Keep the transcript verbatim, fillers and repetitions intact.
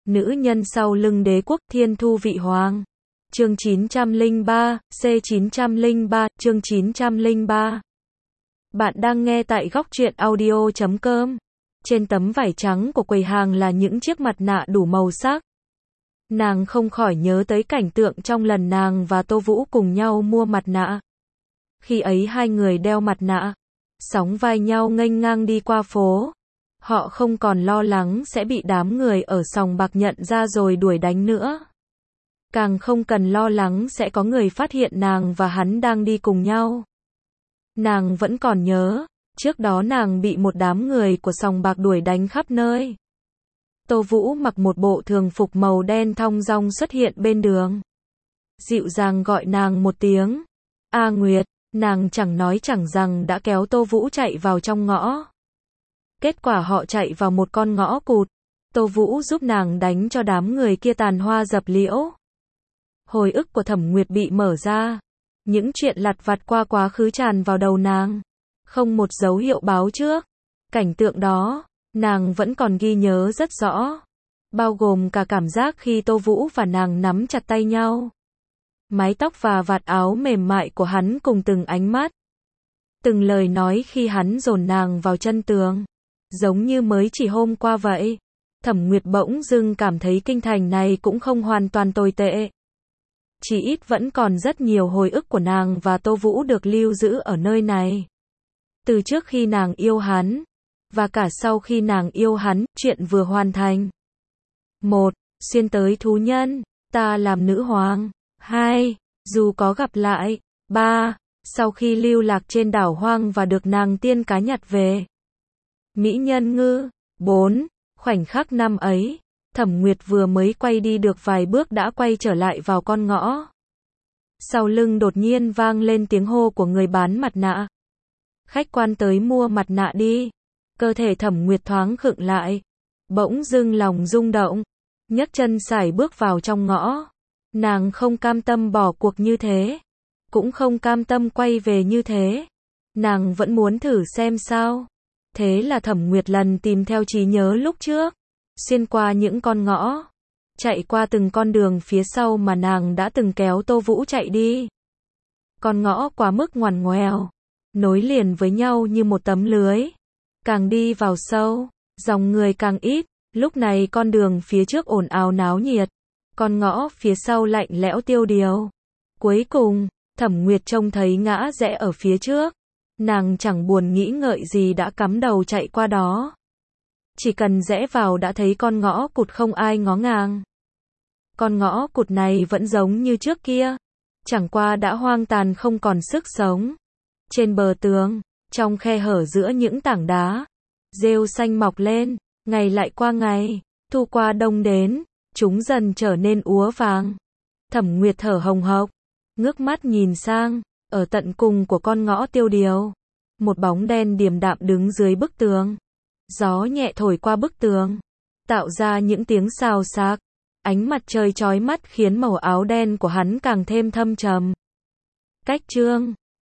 Nữ nhân sau lưng đế quốc Thiên Thu Vị Hoàng. Chương chín trăm lẻ ba, C chín trăm lẻ ba, chương chín trăm lẻ ba. Bạn đang nghe tại góc truyện audio chấm com. Trên tấm vải trắng của quầy hàng là những chiếc mặt nạ đủ màu sắc. Nàng không khỏi nhớ tới cảnh tượng trong lần nàng và Tô Vũ cùng nhau mua mặt nạ. Khi ấy hai người đeo mặt nạ, sóng vai nhau nghênh ngang đi qua phố. Họ không còn lo lắng sẽ bị đám người ở sòng bạc nhận ra rồi đuổi đánh nữa. Càng không cần lo lắng sẽ có người phát hiện nàng và hắn đang đi cùng nhau. Nàng vẫn còn nhớ, trước đó nàng bị một đám người của sòng bạc đuổi đánh khắp nơi. Tô Vũ mặc một bộ thường phục màu đen thong dong xuất hiện bên đường. Dịu dàng gọi nàng một tiếng. A Nguyệt, nàng chẳng nói chẳng rằng đã kéo Tô Vũ chạy vào trong ngõ. Kết quả họ chạy vào một con ngõ cụt. Tô Vũ giúp nàng đánh cho đám người kia tàn hoa dập liễu. Hồi ức của Thẩm Nguyệt bị mở ra. Những chuyện lặt vặt qua quá khứ tràn vào đầu nàng. Không một dấu hiệu báo trước. Cảnh tượng đó, nàng vẫn còn ghi nhớ rất rõ. Bao gồm cả cảm giác khi Tô Vũ và nàng nắm chặt tay nhau. Mái tóc và vạt áo mềm mại của hắn cùng từng ánh mắt. Từng lời nói khi hắn dồn nàng vào chân tường. Giống như mới chỉ hôm qua vậy. Thẩm Nguyệt bỗng dưng cảm thấy kinh thành này cũng không hoàn toàn tồi tệ. Chỉ ít vẫn còn rất nhiều hồi ức của nàng và Tô Vũ được lưu giữ ở nơi này. Từ trước khi nàng yêu hắn, và cả sau khi nàng yêu hắn, chuyện vừa hoàn thành. một. Xuyên tới thú nhân, ta làm nữ hoàng. hai. Dù có gặp lại. ba. Sau khi lưu lạc trên đảo hoang và được nàng tiên cá nhặt về. Mỹ nhân ngư. bốn. Khoảnh khắc năm ấy, Thẩm Nguyệt vừa mới quay đi được vài bước đã quay trở lại vào con ngõ. Sau lưng đột nhiên vang lên tiếng hô của người bán mặt nạ. Khách quan tới mua mặt nạ đi. Cơ thể Thẩm Nguyệt thoáng khựng lại. Bỗng dưng lòng rung động. Nhấc chân sải bước vào trong ngõ. Nàng không cam tâm bỏ cuộc như thế. Cũng không cam tâm quay về như thế. Nàng vẫn muốn thử xem sao. Thế là Thẩm Nguyệt lần tìm theo trí nhớ lúc trước. Xuyên qua những con ngõ. Chạy qua từng con đường phía sau mà nàng đã từng kéo Tô Vũ chạy đi. Con ngõ quá mức ngoằn ngoèo. Nối liền với nhau như một tấm lưới. Càng đi vào sâu, dòng người càng ít. Lúc này con đường phía trước ồn ào náo nhiệt. Con ngõ phía sau lạnh lẽo tiêu điều. Cuối cùng, Thẩm Nguyệt trông thấy ngã rẽ ở phía trước. Nàng chẳng buồn nghĩ ngợi gì đã cắm đầu chạy qua đó. Chỉ cần rẽ vào đã thấy con ngõ cụt không ai ngó ngàng. Con ngõ cụt này vẫn giống như trước kia. Chẳng qua đã hoang tàn không còn sức sống. Trên bờ tường, trong khe hở giữa những tảng đá, rêu xanh mọc lên, ngày lại qua ngày, thu qua đông đến, chúng dần trở nên úa vàng. Thẩm Nguyệt thở hồng hộc, ngước mắt nhìn sang, ở tận cùng của con ngõ tiêu điều, một bóng đen điềm đạm đứng dưới bức tường. Gió nhẹ thổi qua bức tường, tạo ra những tiếng xào xạc. Ánh mặt trời chói mắt khiến màu áo đen của hắn càng thêm thâm trầm. Cách chương